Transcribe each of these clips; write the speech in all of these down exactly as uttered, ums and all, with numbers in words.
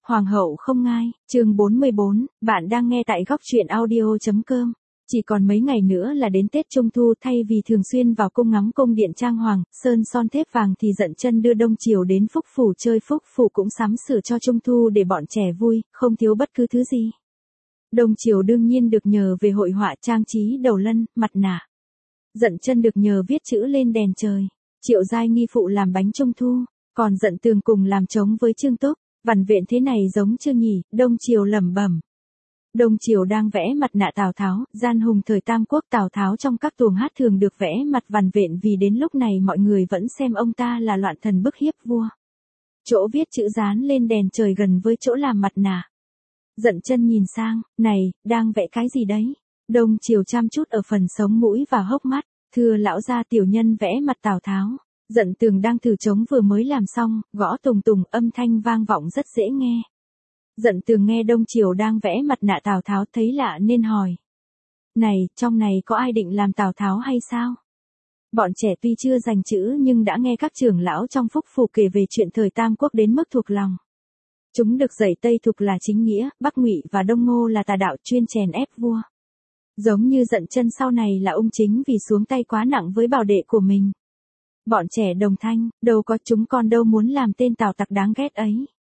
Hoàng hậu không ngai, chương bốn mươi bốn, bạn đang nghe tại góc truyện audio.com. Chỉ còn mấy ngày nữa là đến Tết Trung Thu, thay vì thường xuyên vào cung ngắm cung điện trang hoàng, sơn son thép vàng thì Dận Chân đưa Đông Triều đến Phúc Phủ chơi. Phúc Phủ cũng sắm sửa cho Trung Thu để bọn trẻ vui, không thiếu bất cứ thứ gì. Đông Triều đương nhiên được nhờ về hội họa trang trí đầu lân, mặt nạ. Dận Chân được nhờ viết chữ lên đèn trời. Triệu Giai nghi phụ làm bánh Trung Thu, còn Dận Tường cùng làm trống với Trương Túc. Vằn vện thế này giống chưa nhỉ? Đông Triều lẩm bẩm. Đông Triều đang vẽ mặt nạ Tào Tháo, gian hùng thời Tam Quốc. Tào Tháo trong các tuồng hát thường được vẽ mặt vằn vện vì đến lúc này mọi người vẫn xem ông ta là loạn thần bức hiếp vua. Chỗ viết chữ dán lên đèn trời gần với chỗ làm mặt nạ. Dận Chân nhìn sang, này, đang vẽ cái gì đấy? Đông Triều chăm chút ở phần sống mũi và hốc mắt, thưa lão gia tiểu nhân vẽ mặt Tào Tháo. Dận Tường đang thử trống vừa mới làm xong, gõ tùng tùng, âm thanh vang vọng rất dễ nghe. Dận Tường nghe Đông Triều đang vẽ mặt nạ Tào Tháo thấy lạ nên hỏi. Này, trong này có ai định làm Tào Tháo hay sao? Bọn trẻ tuy chưa dành chữ nhưng đã nghe các trưởng lão trong Phúc Phủ kể về chuyện thời Tam Quốc đến mức thuộc lòng. Chúng được dạy Tây Thục là chính nghĩa, Bắc Ngụy và Đông Ngô là tà đạo chuyên chèn ép vua. Giống như Dận Chân sau này là ung chính vì xuống tay quá nặng với bảo đệ của mình. Bọn trẻ đồng thanh, đâu có chúng con đâu muốn làm tên Tào tặc đáng ghét ấy.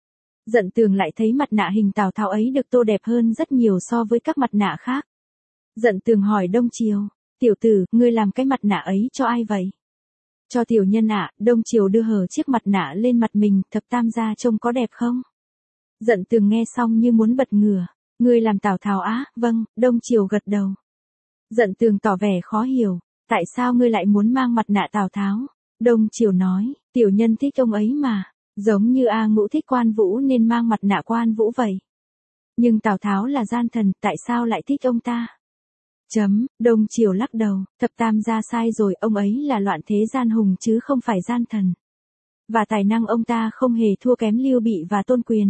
Dận Tường lại thấy mặt nạ hình Tào Tháo ấy được tô đẹp hơn rất nhiều so với các mặt nạ khác. Dận Tường hỏi Đông Triều, tiểu tử, ngươi làm cái mặt nạ ấy cho ai vậy? Cho tiểu nhân ạ. Đông Triều đưa hờ chiếc mặt nạ lên mặt mình, thập tam gia trông có đẹp không? Dận Tường nghe xong như muốn bật ngửa, ngươi làm Tào Tháo á? Vâng. Đông Triều gật đầu. Dận Tường tỏ vẻ khó hiểu, tại sao ngươi lại muốn mang mặt nạ Tào Tháo? Đông Triều nói, tiểu nhân thích ông ấy mà, giống như A Ngũ thích Quan Vũ nên mang mặt nạ Quan Vũ vậy. Nhưng Tào Tháo là gian thần, tại sao lại thích ông ta? Chấm, Đông Triều lắc đầu, thập tam gia sai rồi, ông ấy là loạn thế gian hùng chứ không phải gian thần. Và tài năng ông ta không hề thua kém Lưu Bị và Tôn Quyền.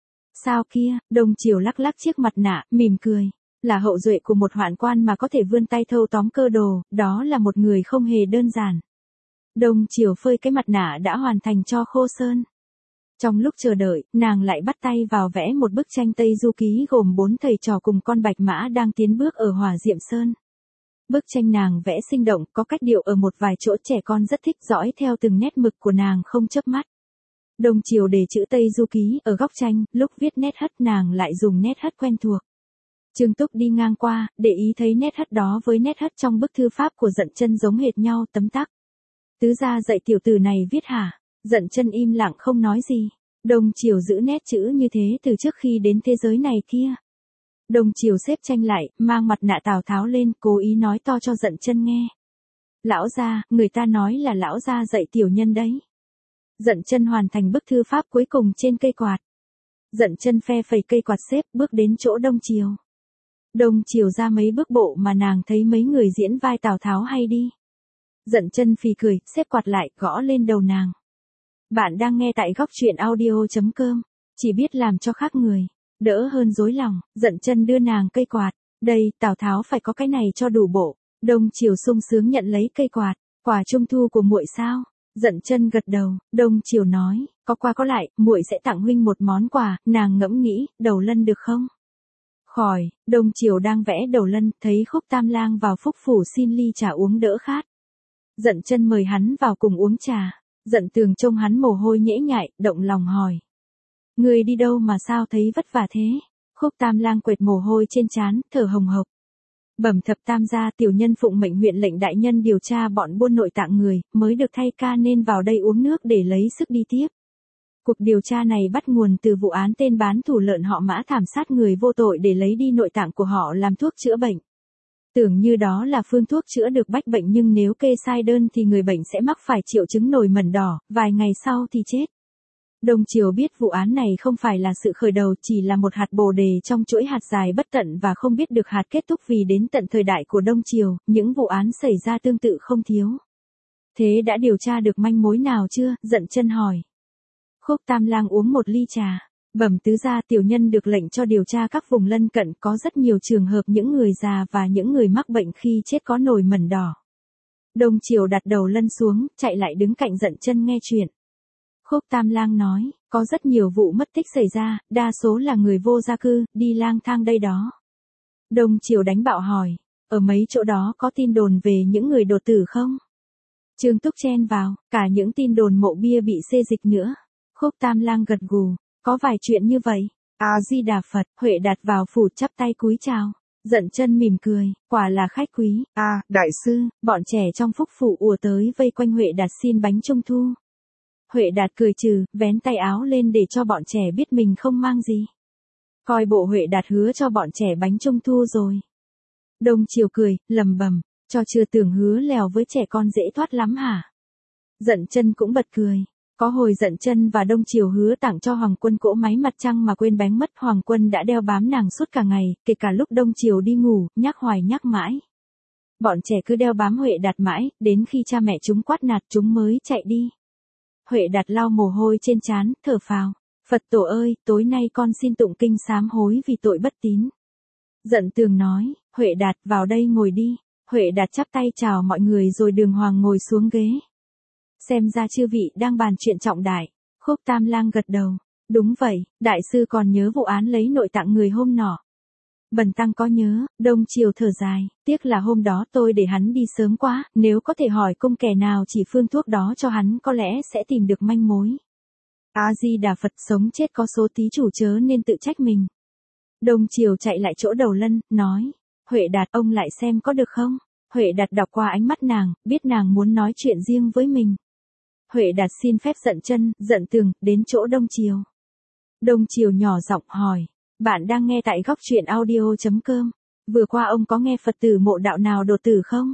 Sao kia? Đông Triều lắc lắc chiếc mặt nạ, mỉm cười. Là hậu duệ của một hoạn quan mà có thể vươn tay thâu tóm cơ đồ, đó là một người không hề đơn giản. Đông Triều phơi cái mặt nạ đã hoàn thành cho khô sơn. Trong lúc chờ đợi, nàng lại bắt tay vào vẽ một bức tranh Tây Du Ký gồm bốn thầy trò cùng con bạch mã đang tiến bước ở Hỏa Diệm Sơn. Bức tranh nàng vẽ sinh động, có cách điệu ở một vài chỗ trẻ con rất thích dõi theo từng nét mực của nàng không chớp mắt. Đông Triều để chữ Tây Du Ký ở góc tranh, lúc viết nét hất nàng lại dùng nét hất quen thuộc. Trương Túc đi ngang qua, để ý thấy nét hất đó với nét hất trong bức thư pháp của Dận Chân giống hệt nhau, tấm tắc. Tứ gia dạy tiểu tử này viết hả? Dận Chân im lặng không nói gì. Đông Triều giữ nét chữ như thế từ trước khi đến thế giới này kia. Đông Triều xếp tranh lại, mang mặt nạ Tào Tháo lên, cố ý nói to cho Dận Chân nghe. Lão gia, người ta nói là lão gia dạy tiểu nhân đấy. Dận Chân hoàn thành bức thư pháp cuối cùng trên cây quạt. Dận Chân phe phẩy cây quạt xếp bước đến chỗ Đông Triều. Đông Triều ra mấy bước bộ mà nàng thấy mấy người diễn vai Tào Tháo hay đi. Dận Chân phì cười, xếp quạt lại, gõ lên đầu nàng. Bạn đang nghe tại góc truyện audio.com. Chỉ biết làm cho khác người, đỡ hơn dối lòng. Dận Chân đưa nàng cây quạt. Đây, Tào Tháo phải có cái này cho đủ bộ. Đông Triều sung sướng nhận lấy cây quạt. Quà trung thu của muội sao? Dận Chân gật đầu. Đông Triều nói, có qua có lại, muội sẽ tặng huynh một món quà. Nàng ngẫm nghĩ, đầu lân được không? Khỏi. Đông Triều đang vẽ đầu lân, thấy Khúc Tam Lang vào Phúc Phủ xin ly trà uống đỡ khát. Dận Chân mời hắn vào cùng uống trà. Dận Tường trông hắn mồ hôi nhễ nhại, động lòng hỏi. Người đi đâu mà sao thấy vất vả thế? Khúc Tam Lang quệt mồ hôi trên trán, thở hồng hộc. Bẩm thập tam gia, tiểu nhân phụng mệnh huyện lệnh đại nhân điều tra bọn buôn nội tạng người, mới được thay ca nên vào đây uống nước để lấy sức đi tiếp. Cuộc điều tra này bắt nguồn từ vụ án tên bán thủ lợn họ Mã thảm sát người vô tội để lấy đi nội tạng của họ làm thuốc chữa bệnh. Tưởng như đó là phương thuốc chữa được bách bệnh nhưng nếu kê sai đơn thì người bệnh sẽ mắc phải triệu chứng nổi mẩn đỏ, vài ngày sau thì chết. Đông Triều biết vụ án này không phải là sự khởi đầu, chỉ là một hạt bồ đề trong chuỗi hạt dài bất tận và không biết được hạt kết thúc vì đến tận thời đại của Đông Triều, những vụ án xảy ra tương tự không thiếu. Thế đã điều tra được manh mối nào chưa? Dận Chân hỏi. Khúc Tam Lang uống một ly trà. Bẩm tứ gia, tiểu nhân được lệnh cho điều tra các vùng lân cận, có rất nhiều trường hợp những người già và những người mắc bệnh khi chết có nổi mẩn đỏ. Đông Triều đặt đầu lân xuống, chạy lại đứng cạnh Dận Chân nghe chuyện. Khúc Tam Lang nói, có rất nhiều vụ mất tích xảy ra, đa số là người vô gia cư, đi lang thang đây đó. Đông Triều đánh bạo hỏi, ở mấy chỗ đó có tin đồn về những người đột tử không? Trương Túc chen vào, cả những tin đồn mộ bia bị xê dịch nữa. Khúc Tam Lang gật gù, có vài chuyện như vậy. A-di-đà Phật, Huệ Đạt vào phủ chắp tay cúi chào. Dận Chân mỉm cười, quả là khách quý. À, đại sư, bọn trẻ trong phúc phủ ùa tới vây quanh Huệ Đạt xin bánh trung thu. Huệ Đạt cười trừ, vén tay áo lên để cho bọn trẻ biết mình không mang gì. Coi bộ Huệ Đạt hứa cho bọn trẻ bánh trung thu rồi. Đông Triều cười, lầm bầm, cho chưa tưởng hứa lèo với trẻ con dễ thoát lắm hả? Dận Chân cũng bật cười. Có hồi Dận Chân và Đông Triều hứa tặng cho Hoàng Quân cỗ máy mặt trăng mà quên bén mất. Hoàng Quân đã đeo bám nàng suốt cả ngày, kể cả lúc Đông Triều đi ngủ, nhắc hoài nhắc mãi. Bọn trẻ cứ đeo bám Huệ Đạt mãi, đến khi cha mẹ chúng quát nạt chúng mới chạy đi. Huệ Đạt lau mồ hôi trên trán, thở phào. Phật tổ ơi, tối nay con xin tụng kinh sám hối vì tội bất tín. Dận Tường nói, Huệ Đạt vào đây ngồi đi. Huệ Đạt chắp tay chào mọi người rồi đường hoàng ngồi xuống ghế. Xem ra chư vị đang bàn chuyện trọng đại. Khúc Tam Lang gật đầu. Đúng vậy, đại sư còn nhớ vụ án lấy nội tạng người hôm nọ. Bần tăng có nhớ. Đông Triều thở dài, tiếc là hôm đó tôi để hắn đi sớm quá, nếu có thể hỏi cung kẻ nào chỉ phương thuốc đó cho hắn có lẽ sẽ tìm được manh mối. A-di-đà Phật, sống chết có số tí chủ chớ nên tự trách mình. Đông Triều chạy lại chỗ Đầu Lân, nói, Huệ Đạt ông lại xem có được không? Huệ Đạt đọc qua ánh mắt nàng, biết nàng muốn nói chuyện riêng với mình. Huệ Đạt xin phép Dận Chân, Dận Tường, đến chỗ Đông Triều. Đông Triều nhỏ giọng hỏi, bạn đang nghe tại góc truyện audio chấm com. Vừa qua ông có nghe Phật tử mộ đạo nào đột tử không?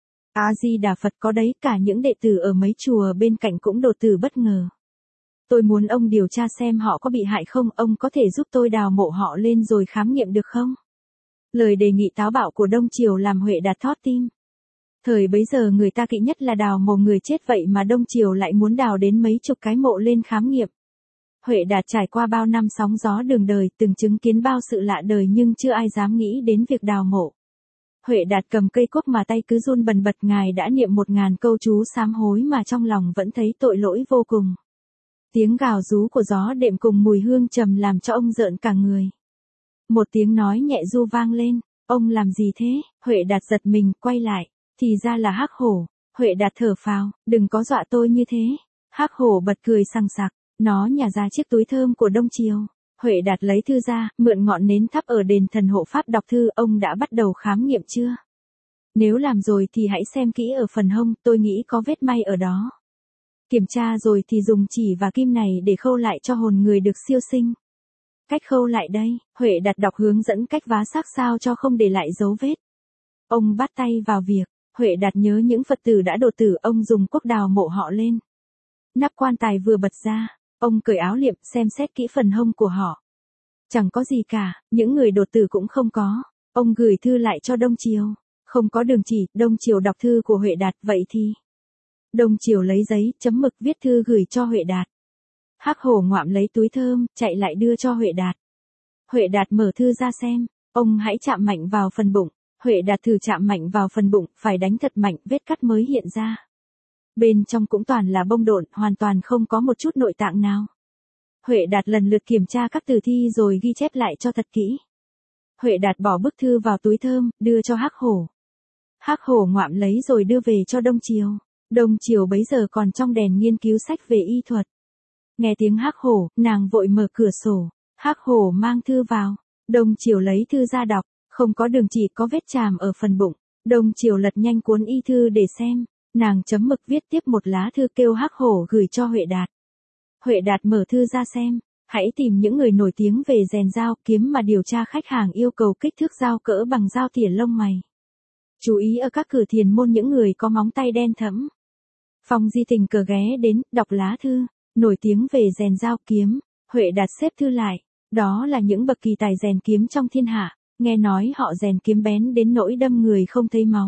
A-di-đà Phật, có đấy, cả những đệ tử ở mấy chùa bên cạnh cũng đột tử bất ngờ. Tôi muốn ông điều tra xem họ có bị hại không, ông có thể giúp tôi đào mộ họ lên rồi khám nghiệm được không? Lời đề nghị táo bạo của Đông Triều làm Huệ Đạt thót tim. Thời bấy giờ người ta kỵ nhất là đào mộ người chết, vậy mà Đông Triều lại muốn đào đến mấy chục cái mộ lên khám nghiệm. Huệ Đạt trải qua bao năm sóng gió đường đời, từng chứng kiến bao sự lạ đời nhưng chưa ai dám nghĩ đến việc đào mộ. Huệ Đạt cầm cây cuốc mà tay cứ run bần bật, ngài đã niệm một ngàn câu chú sám hối mà trong lòng vẫn thấy tội lỗi vô cùng. Tiếng gào rú của gió đệm cùng mùi hương trầm làm cho ông rợn cả người. Một tiếng nói nhẹ ru vang lên, ông làm gì thế? Huệ Đạt giật mình, quay lại, thì ra là Hắc Hổ. Huệ Đạt thở phào, đừng có dọa tôi như thế. Hắc Hổ bật cười sằng sặc, nó nhả ra chiếc túi thơm của Đông Triều. Huệ Đạt lấy thư ra, mượn ngọn nến thắp ở đền thần hộ pháp đọc thư. Ông đã bắt đầu khám nghiệm chưa? Nếu làm rồi thì hãy xem kỹ ở phần hông, tôi nghĩ có vết may ở đó. Kiểm tra rồi thì dùng chỉ và kim này để khâu lại cho hồn người được siêu sinh. Cách khâu lại đây, Huệ Đạt đọc hướng dẫn cách vá xác sao cho không để lại dấu vết. Ông bắt tay vào việc, Huệ Đạt nhớ những Phật tử đã đột tử, ông dùng cuốc đào mộ họ lên. Nắp quan tài vừa bật ra, ông cởi áo liệm xem xét kỹ phần hông của họ. Chẳng có gì cả, những người đột tử cũng không có. Ông gửi thư lại cho Đông Triều, không có đường chỉ. Đông Triều đọc thư của Huệ Đạt, vậy thì Đông Triều lấy giấy, chấm mực viết thư gửi cho Huệ Đạt. Hắc Hổ ngoạm lấy túi thơm, chạy lại đưa cho Huệ Đạt. Huệ Đạt mở thư ra xem, ông hãy chạm mạnh vào phần bụng. Huệ Đạt thử chạm mạnh vào phần bụng, phải đánh thật mạnh, vết cắt mới hiện ra. Bên trong cũng toàn là bông độn, hoàn toàn không có một chút nội tạng nào. Huệ Đạt lần lượt kiểm tra các tử thi rồi ghi chép lại cho thật kỹ. Huệ Đạt bỏ bức thư vào túi thơm, đưa cho Hắc Hổ. Hắc Hổ ngoạm lấy rồi đưa về cho Đông Triều. Đông Triều bấy giờ còn trong đèn nghiên cứu sách về y thuật. Nghe tiếng Hắc Hổ, nàng vội mở cửa sổ. Hắc Hổ mang thư vào. Đông Triều lấy thư ra đọc, không có đường chỉ, có vết chàm ở phần bụng. Đông Triều lật nhanh cuốn y thư để xem. Nàng chấm mực viết tiếp một lá thư kêu Hắc Hổ gửi cho Huệ Đạt. Huệ Đạt mở thư ra xem, hãy tìm những người nổi tiếng về rèn dao kiếm mà điều tra khách hàng yêu cầu kích thước dao cỡ bằng dao tỉa lông mày. Chú ý ở các cửa thiền môn những người có móng tay đen thẫm. Phong Di tình cờ ghé đến, đọc lá thư, nổi tiếng về rèn dao kiếm. Huệ Đạt xếp thư lại, đó là những bậc kỳ tài rèn kiếm trong thiên hạ, nghe nói họ rèn kiếm bén đến nỗi đâm người không thấy máu.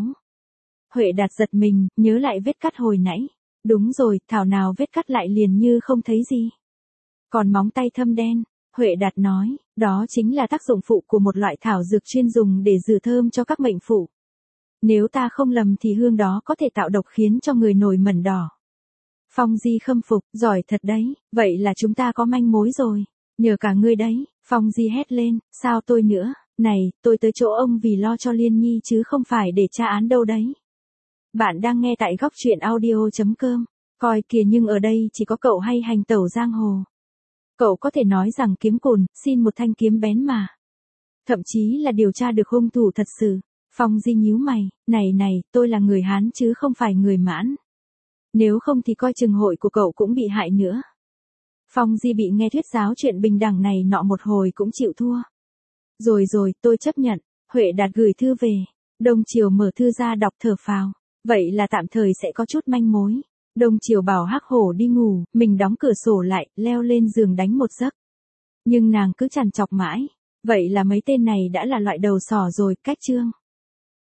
Huệ Đạt giật mình, nhớ lại vết cắt hồi nãy. Đúng rồi, thảo nào vết cắt lại liền như không thấy gì. Còn móng tay thâm đen, Huệ Đạt nói, đó chính là tác dụng phụ của một loại thảo dược chuyên dùng để dự thơm cho các mệnh phụ. Nếu ta không lầm thì hương đó có thể tạo độc khiến cho người nổi mẩn đỏ. Phong Di khâm phục, giỏi thật đấy, vậy là chúng ta có manh mối rồi. Nhờ cả ngươi đấy, Phong Di hét lên, sao tôi nữa, này, tôi tới chỗ ông vì lo cho Liên Nhi chứ không phải để tra án đâu đấy. Bạn đang nghe tại góc truyện audio.com, coi kìa nhưng ở đây chỉ có cậu hay hành tẩu giang hồ. Cậu có thể nói rằng kiếm cùn, xin một thanh kiếm bén mà. Thậm chí là điều tra được hung thủ thật sự. Phong Di nhíu mày, này này, tôi là người Hán chứ không phải người Mãn. Nếu không thì coi chừng hội của cậu cũng bị hại nữa. Phong Di bị nghe thuyết giáo chuyện bình đẳng này nọ một hồi cũng chịu thua. Rồi rồi, tôi chấp nhận. Huệ Đạt gửi thư về. Đông Triều mở thư ra đọc thở phào. Vậy là tạm thời sẽ có chút manh mối. Đông Triều bảo Hắc Hổ đi ngủ, mình đóng cửa sổ lại, leo lên giường đánh một giấc. Nhưng nàng cứ trằn trọc mãi. Vậy là mấy tên này đã là loại đầu sỏ rồi, cách chương.